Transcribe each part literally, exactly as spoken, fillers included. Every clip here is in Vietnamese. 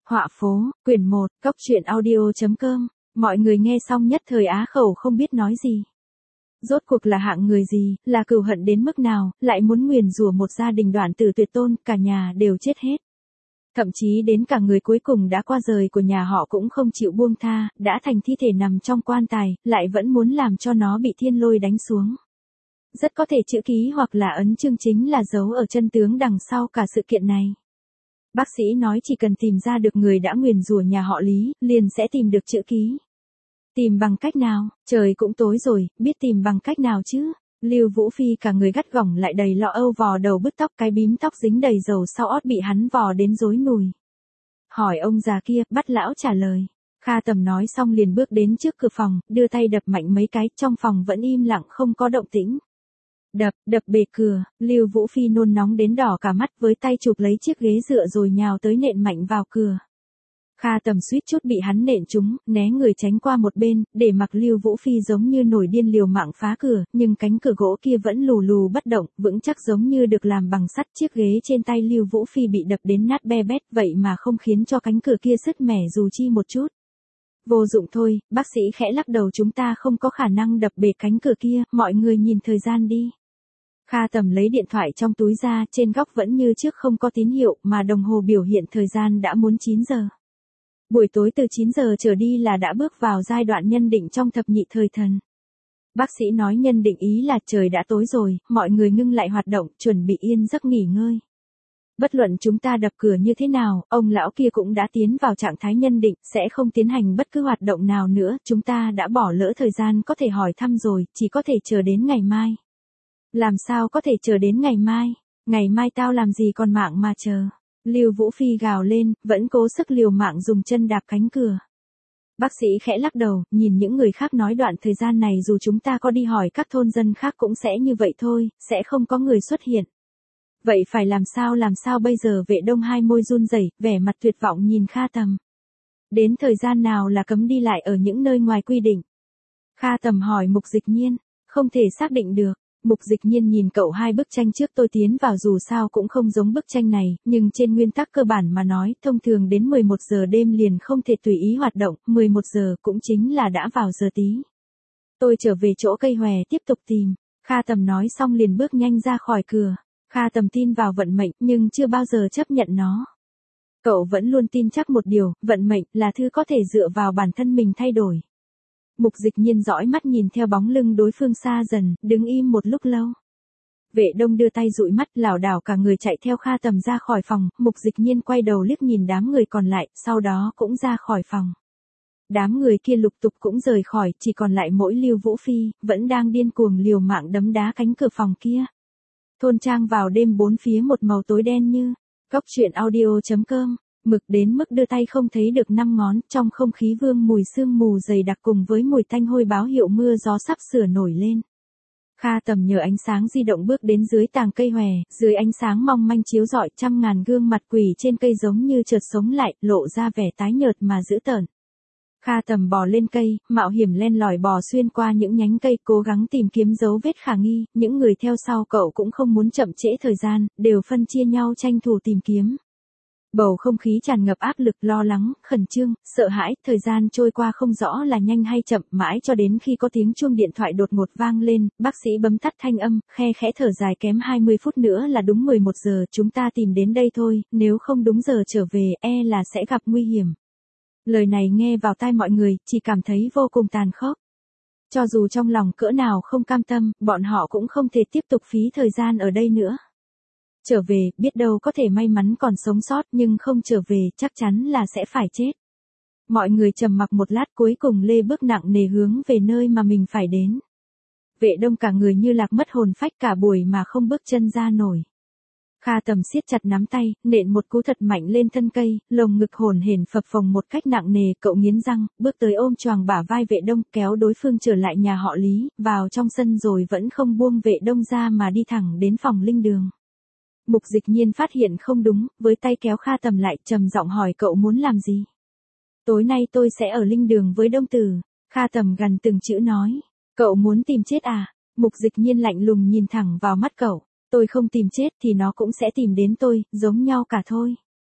Họa phố, quyển một, cốc truyện audio chấm com. Mọi người nghe xong nhất thời á khẩu không biết nói gì. Rốt cuộc là hạng người gì, là cừu hận đến mức nào, lại muốn nguyền rủa một gia đình đoạn tử tuyệt tôn, cả nhà đều chết hết. Thậm chí đến cả người cuối cùng đã qua đời của nhà họ cũng không chịu buông tha, đã thành thi thể nằm trong quan tài, lại vẫn muốn làm cho nó bị thiên lôi đánh xuống. Rất có thể chữ ký hoặc là ấn chương chính là dấu ở chân tướng đằng sau cả sự kiện này. Bác sĩ nói chỉ cần tìm ra được người đã nguyền rủa nhà họ Lý, liền sẽ tìm được chữ ký. Tìm bằng cách nào? Trời cũng tối rồi, biết tìm bằng cách nào chứ? Lưu Vũ Phi cả người gắt gỏng lại đầy lo âu vò đầu bứt tóc, cái bím tóc dính đầy dầu sau ót bị hắn vò đến rối nùi. Hỏi ông già kia, bắt lão trả lời. Kha Tầm nói xong liền bước đến trước cửa phòng, đưa tay đập mạnh mấy cái, trong phòng vẫn im lặng không có động tĩnh. Đập, đập bề cửa, Lưu Vũ Phi nôn nóng đến đỏ cả mắt, với tay chụp lấy chiếc ghế dựa rồi nhào tới nện mạnh vào cửa. Kha Tầm suýt chút bị hắn nện trúng, né người tránh qua một bên, để mặc Lưu Vũ Phi giống như nổi điên liều mạng phá cửa, nhưng cánh cửa gỗ kia vẫn lù lù bất động, vững chắc giống như được làm bằng sắt. Chiếc ghế trên tay Lưu Vũ Phi bị đập đến nát be bét, vậy mà không khiến cho cánh cửa kia sứt mẻ dù chi một chút. Vô dụng thôi, bác sĩ khẽ lắc đầu, chúng ta không có khả năng đập bể cánh cửa kia, mọi người nhìn thời gian đi. Kha Tầm lấy điện thoại trong túi ra, trên góc vẫn như trước không có tín hiệu, mà đồng hồ biểu hiện thời gian đã muốn chín giờ. Buổi tối từ chín giờ trở đi là đã bước vào giai đoạn nhân định trong thập nhị thời thần. Bác sĩ nói nhân định ý là trời đã tối rồi, mọi người ngưng lại hoạt động, chuẩn bị yên giấc nghỉ ngơi. Bất luận chúng ta đập cửa như thế nào, ông lão kia cũng đã tiến vào trạng thái nhân định, sẽ không tiến hành bất cứ hoạt động nào nữa, chúng ta đã bỏ lỡ thời gian có thể hỏi thăm rồi, chỉ có thể chờ đến ngày mai. Làm sao có thể chờ đến ngày mai? Ngày mai tao làm gì còn mạng mà chờ? Lưu Vũ Phi gào lên, vẫn cố sức liều mạng dùng chân đạp cánh cửa. Bác sĩ khẽ lắc đầu, nhìn những người khác nói đoạn thời gian này dù chúng ta có đi hỏi các thôn dân khác cũng sẽ như vậy thôi, sẽ không có người xuất hiện. Vậy phải làm sao làm sao bây giờ? Vệ Đông hai môi run rẩy, vẻ mặt tuyệt vọng nhìn Kha Tầm. Đến thời gian nào là cấm đi lại ở những nơi ngoài quy định? Kha Tầm hỏi Mục Dịch Nhiên, không thể xác định được. Mục Dịch Nhiên nhìn cậu, hai bức tranh trước tôi tiến vào dù sao cũng không giống bức tranh này, nhưng trên nguyên tắc cơ bản mà nói, thông thường đến mười một giờ đêm liền không thể tùy ý hoạt động, mười một giờ cũng chính là đã vào giờ tí. Tôi trở về chỗ cây hòe tiếp tục tìm. Kha Tầm nói xong liền bước nhanh ra khỏi cửa. Kha Tầm tin vào vận mệnh, nhưng chưa bao giờ chấp nhận nó. Cậu vẫn luôn tin chắc một điều, vận mệnh là thứ có thể dựa vào bản thân mình thay đổi. Mục Dịch Nhiên dõi mắt nhìn theo bóng lưng đối phương xa dần, đứng im một lúc lâu. Vệ Đông đưa tay dụi mắt, lảo đảo cả người chạy theo Kha Tầm ra khỏi phòng. Mục Dịch Nhiên quay đầu liếc nhìn đám người còn lại, sau đó cũng ra khỏi phòng. Đám người kia lục tục cũng rời khỏi, chỉ còn lại mỗi Lưu Vũ Phi, vẫn đang điên cuồng liều mạng đấm đá cánh cửa phòng kia. Thôn trang vào đêm bốn phía một màu tối đen như. Cốc truyện audio chấm com. Mực đến mức đưa tay không thấy được năm ngón, trong không khí vương mùi sương mù dày đặc cùng với mùi tanh hôi báo hiệu mưa gió sắp sửa nổi lên. Kha Tầm nhờ ánh sáng di động bước đến dưới tàng cây hòe, dưới ánh sáng mong manh chiếu rọi, trăm ngàn gương mặt quỷ trên cây giống như chợt sống lại, lộ ra vẻ tái nhợt mà dữ tợn. Kha Tầm bò lên cây, mạo hiểm len lỏi bò xuyên qua những nhánh cây, cố gắng tìm kiếm dấu vết khả nghi. Những người theo sau cậu cũng không muốn chậm trễ thời gian, đều phân chia nhau tranh thủ tìm kiếm. Bầu không khí tràn ngập áp lực, lo lắng, khẩn trương, sợ hãi, thời gian trôi qua không rõ là nhanh hay chậm, mãi cho đến khi có tiếng chuông điện thoại đột ngột vang lên, bác sĩ bấm tắt thanh âm, khe khẽ thở dài, kém hai mươi phút nữa là đúng mười một giờ, chúng ta tìm đến đây thôi, nếu không đúng giờ trở về, e là sẽ gặp nguy hiểm. Lời này nghe vào tai mọi người, chỉ cảm thấy vô cùng tàn khốc. Cho dù trong lòng cỡ nào không cam tâm, bọn họ cũng không thể tiếp tục phí thời gian ở đây nữa. Trở về, biết đâu có thể may mắn còn sống sót, nhưng không trở về, chắc chắn là sẽ phải chết. Mọi người trầm mặc một lát, cuối cùng lê bước nặng nề hướng về nơi mà mình phải đến. Vệ Đông cả người như lạc mất hồn phách, cả buổi mà không bước chân ra nổi. Kha Tầm siết chặt nắm tay, nện một cú thật mạnh lên thân cây, lồng ngực hồn hển phập phồng một cách nặng nề, cậu nghiến răng, bước tới ôm choàng bả vai Vệ Đông, kéo đối phương trở lại nhà họ Lý, vào trong sân rồi vẫn không buông Vệ Đông ra mà đi thẳng đến phòng linh đường. Mục Dịch Nhiên phát hiện không đúng, với tay kéo Kha Tầm lại, trầm giọng hỏi cậu muốn làm gì? Tối nay tôi sẽ ở linh đường với Đông Tử. Kha Tầm gằn từng chữ nói. Cậu muốn tìm chết à? Mục Dịch Nhiên lạnh lùng nhìn thẳng vào mắt cậu. Tôi không tìm chết thì nó cũng sẽ tìm đến tôi, giống nhau cả thôi.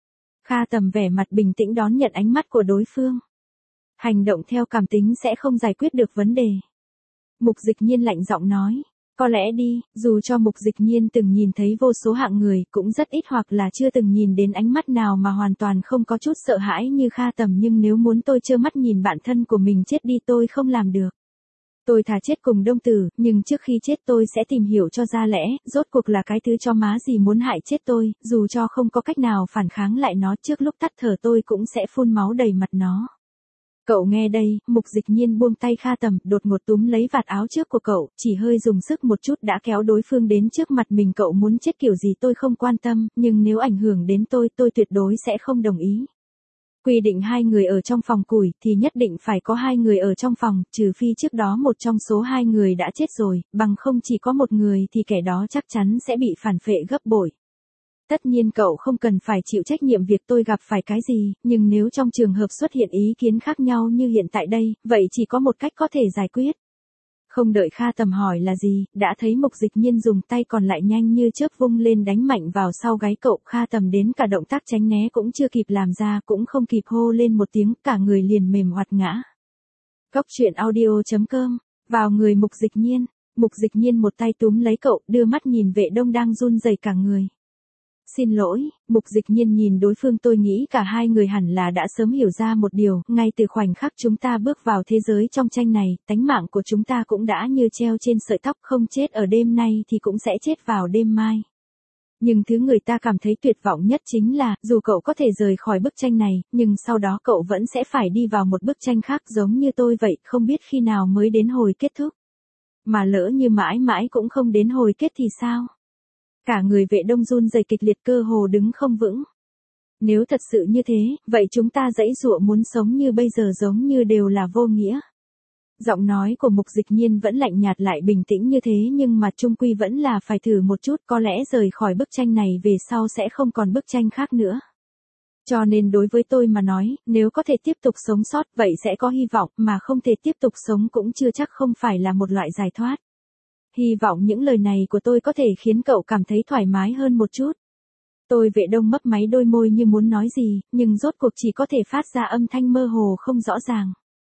Kha Tầm vẻ mặt bình tĩnh đón nhận ánh mắt của đối phương. Hành động theo cảm tính sẽ không giải quyết được vấn đề. Mục Dịch Nhiên lạnh giọng nói. Có lẽ đi, dù cho Mục Dịch Nhiên từng nhìn thấy vô số hạng người, cũng rất ít hoặc là chưa từng nhìn đến ánh mắt nào mà hoàn toàn không có chút sợ hãi như Kha Tầm, nhưng nếu muốn tôi trơ mắt nhìn bạn thân của mình chết đi tôi không làm được. Tôi thà chết cùng Đông Tử, nhưng trước khi chết tôi sẽ tìm hiểu cho ra lẽ, rốt cuộc là cái thứ cho má gì muốn hại chết tôi, dù cho không có cách nào phản kháng lại nó, trước lúc tắt thở tôi cũng sẽ phun máu đầy mặt nó. Cậu nghe đây, Mục Dịch Nhiên buông tay Kha Tầm, đột ngột túm lấy vạt áo trước của cậu, chỉ hơi dùng sức một chút đã kéo đối phương đến trước mặt mình. Cậu muốn chết kiểu gì tôi không quan tâm, nhưng nếu ảnh hưởng đến tôi, tôi tuyệt đối sẽ không đồng ý. Quy định hai người ở trong phòng củi thì nhất định phải có hai người ở trong phòng, trừ phi trước đó một trong số hai người đã chết rồi, bằng không chỉ có một người thì kẻ đó chắc chắn sẽ bị phản phệ gấp bội. Tất nhiên cậu không cần phải chịu trách nhiệm việc tôi gặp phải cái gì, nhưng nếu trong trường hợp xuất hiện ý kiến khác nhau như hiện tại đây, vậy chỉ có một cách có thể giải quyết. Không đợi Kha Tầm hỏi là gì, đã thấy Mục Dịch Nhiên dùng tay còn lại nhanh như chớp vung lên đánh mạnh vào sau gáy cậu. Kha Tầm đến cả động tác tránh né cũng chưa kịp làm ra, cũng không kịp hô lên một tiếng, cả người liền mềm oặt ngã. Cốc truyện audio chấm com, vào người Mục Dịch Nhiên. Mục Dịch Nhiên một tay túm lấy cậu, đưa mắt nhìn Vệ Đông đang run rẩy cả người. Xin lỗi, Mục Dịch Nhiên nhìn đối phương, tôi nghĩ cả hai người hẳn là đã sớm hiểu ra một điều, ngay từ khoảnh khắc chúng ta bước vào thế giới trong tranh này, tánh mạng của chúng ta cũng đã như treo trên sợi tóc, không chết ở đêm nay thì cũng sẽ chết vào đêm mai. Nhưng thứ người ta cảm thấy tuyệt vọng nhất chính là, dù cậu có thể rời khỏi bức tranh này, nhưng sau đó cậu vẫn sẽ phải đi vào một bức tranh khác giống như tôi vậy, không biết khi nào mới đến hồi kết thúc. Mà lỡ như mãi mãi cũng không đến hồi kết thì sao? Cả người Vệ Đông run rẩy kịch liệt, cơ hồ đứng không vững. Nếu thật sự như thế, vậy chúng ta giãy giụa muốn sống như bây giờ giống như đều là vô nghĩa. Giọng nói của Mục Dịch Nhiên vẫn lạnh nhạt lại bình tĩnh như thế, nhưng mà chung quy vẫn là phải thử một chút, có lẽ rời khỏi bức tranh này về sau sẽ không còn bức tranh khác nữa. Cho nên đối với tôi mà nói, nếu có thể tiếp tục sống sót vậy sẽ có hy vọng, mà không thể tiếp tục sống cũng chưa chắc không phải là một loại giải thoát. Hy vọng những lời này của tôi có thể khiến cậu cảm thấy thoải mái hơn một chút. Tôi Vệ Đông mấp máy đôi môi như muốn nói gì, nhưng rốt cuộc chỉ có thể phát ra âm thanh mơ hồ không rõ ràng.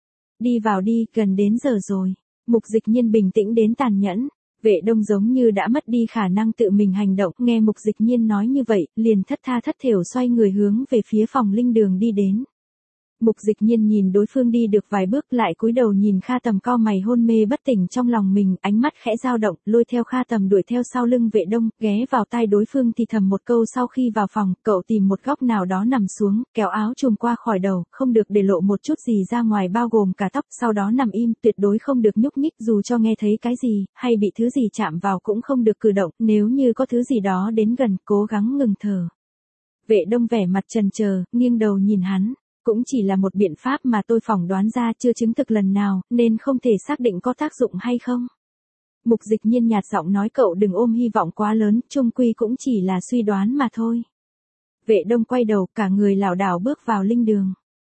Đi vào đi, gần đến giờ rồi. Mục Dịch Nhiên bình tĩnh đến tàn nhẫn. Vệ Đông giống như đã mất đi khả năng tự mình hành động, nghe Mục Dịch Nhiên nói như vậy, liền thất tha thất thểu xoay người hướng về phía phòng linh đường đi đến. Mục Dịch Nhiên nhìn đối phương đi được vài bước lại cúi đầu nhìn Kha Tầm cau mày hôn mê bất tỉnh trong lòng mình, ánh mắt khẽ dao động, lôi theo Kha Tầm đuổi theo sau lưng Vệ Đông, ghé vào tai đối phương thì thầm một câu. Sau khi vào phòng, cậu tìm một góc nào đó nằm xuống, kéo áo trùm qua khỏi đầu, không được để lộ một chút gì ra ngoài bao gồm cả tóc, sau đó nằm im, tuyệt đối không được nhúc nhích, dù cho nghe thấy cái gì, hay bị thứ gì chạm vào cũng không được cử động, nếu như có thứ gì đó đến gần, cố gắng ngừng thở. Vệ Đông vẻ mặt chần chờ, nghiêng đầu nhìn hắn. Cũng chỉ là một biện pháp mà tôi phỏng đoán ra, chưa chứng thực lần nào, nên không thể xác định có tác dụng hay không. Mục Dịch Nhiên nhạt giọng nói, cậu đừng ôm hy vọng quá lớn, chung quy cũng chỉ là suy đoán mà thôi. Vệ Đông quay đầu, cả người lảo đảo bước vào linh đường.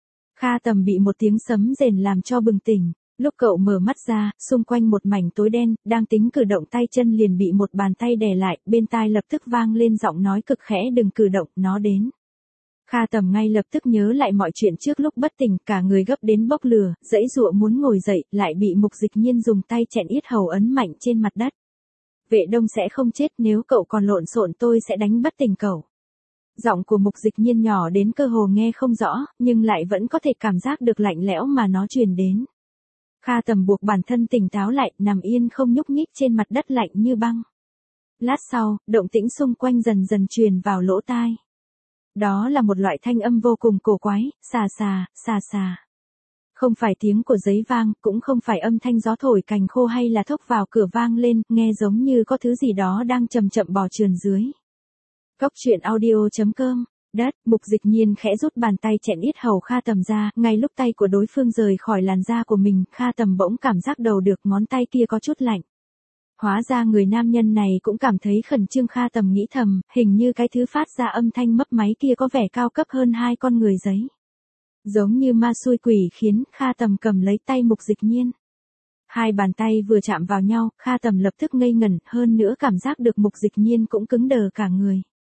Kha Tầm bị một tiếng sấm rền làm cho bừng tỉnh. Lúc cậu mở mắt ra, xung quanh một mảnh tối đen, đang tính cử động tay chân liền bị một bàn tay đè lại, bên tai lập tức vang lên giọng nói cực khẽ, đừng cử động, nó đến. Kha Tầm ngay lập tức nhớ lại mọi chuyện trước lúc bất tỉnh, cả người gấp đến bốc lửa, giãy giụa muốn ngồi dậy, lại bị Mục Dịch Nhiên dùng tay chèn yết hầu ấn mạnh trên mặt đất. Vệ Đông sẽ không chết, nếu cậu còn lộn xộn tôi sẽ đánh bất tỉnh cậu. Giọng của Mục Dịch Nhiên nhỏ đến cơ hồ nghe không rõ, nhưng lại vẫn có thể cảm giác được lạnh lẽo mà nó truyền đến. Kha Tầm buộc bản thân tỉnh táo lại, nằm yên không nhúc nhích trên mặt đất lạnh như băng. Lát sau, động tĩnh xung quanh dần dần truyền vào lỗ tai. Đó là một loại thanh âm vô cùng cổ quái, xà xà, xà xà. Không phải tiếng của giấy vang, cũng không phải âm thanh gió thổi cành khô hay là thốc vào cửa vang lên, nghe giống như có thứ gì đó đang chậm chậm bò trườn dưới. Cốc truyện audio chấm com, đất, Mục Dịch Nhiên khẽ rút bàn tay chèn yết hầu Kha Tầm ra, ngay lúc tay của đối phương rời khỏi làn da của mình, Kha Tầm bỗng cảm giác đầu được ngón tay kia có chút lạnh. Hóa ra người nam nhân này cũng cảm thấy khẩn trương. Kha Tầm nghĩ thầm, hình như cái thứ phát ra âm thanh mấp máy kia có vẻ cao cấp hơn hai con người giấy. Giống như ma xui quỷ khiến, Kha Tầm cầm lấy tay Mục Dịch Nhiên. Hai bàn tay vừa chạm vào nhau, Kha Tầm lập tức ngây ngẩn, hơn nữa cảm giác được Mục Dịch Nhiên cũng cứng đờ cả người.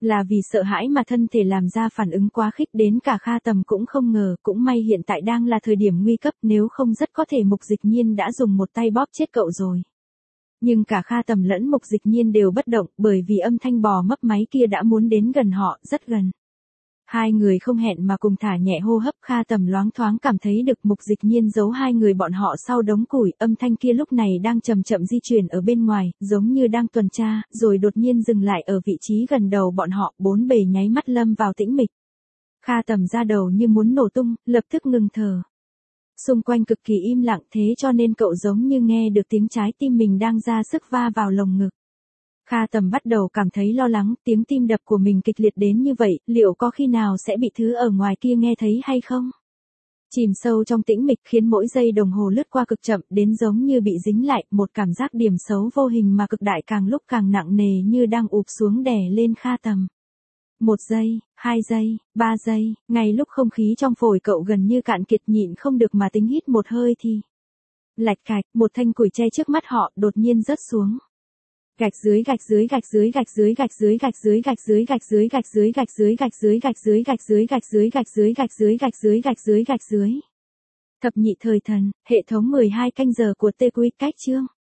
Là vì sợ hãi mà thân thể làm ra phản ứng quá khích đến cả Kha Tầm cũng không ngờ, cũng may hiện tại đang là thời điểm nguy cấp, nếu không rất có thể Mục Dịch Nhiên đã dùng một tay bóp chết cậu rồi. Nhưng cả Kha Tầm lẫn Mục Dịch Nhiên đều bất động, bởi vì âm thanh bò mấp máy kia đã muốn đến gần họ, rất gần. Hai người không hẹn mà cùng thả nhẹ hô hấp, Kha Tầm loáng thoáng cảm thấy được Mục Dịch Nhiên giấu hai người bọn họ sau đống củi, âm thanh kia lúc này đang chậm chậm di chuyển ở bên ngoài, giống như đang tuần tra, rồi đột nhiên dừng lại ở vị trí gần đầu bọn họ, bốn bề nháy mắt lâm vào tĩnh mịch. Kha Tầm ra đầu như muốn nổ tung, lập tức ngừng thở. Xung quanh cực kỳ im lặng, thế cho nên cậu giống như nghe được tiếng trái tim mình đang ra sức va vào lồng ngực. Kha Tầm bắt đầu cảm thấy lo lắng, tiếng tim đập của mình kịch liệt đến như vậy, liệu có khi nào sẽ bị thứ ở ngoài kia nghe thấy hay không? Chìm sâu trong tĩnh mịch khiến mỗi giây đồng hồ lướt qua cực chậm đến giống như bị dính lại, một cảm giác điểm xấu vô hình mà cực đại càng lúc càng nặng nề như đang ụp xuống đè lên Kha Tầm. Một giây, hai giây, ba giây, ngay lúc không khí trong phổi cậu gần như cạn kiệt nhịn không được mà tính hít một hơi thì. Lạch cạch, một thanh củi tre trước mắt họ đột nhiên rớt xuống. Gạch dưới gạch dưới gạch dưới gạch dưới gạch dưới gạch dưới gạch dưới gạch dưới gạch dưới gạch dưới gạch dưới gạch dưới gạch dưới gạch dưới gạch dưới gạch dưới gạch dưới gạch dưới gạch dưới. Thập nhị thời thần, hệ thống mười hai canh giờ của Tê Quy cách chương.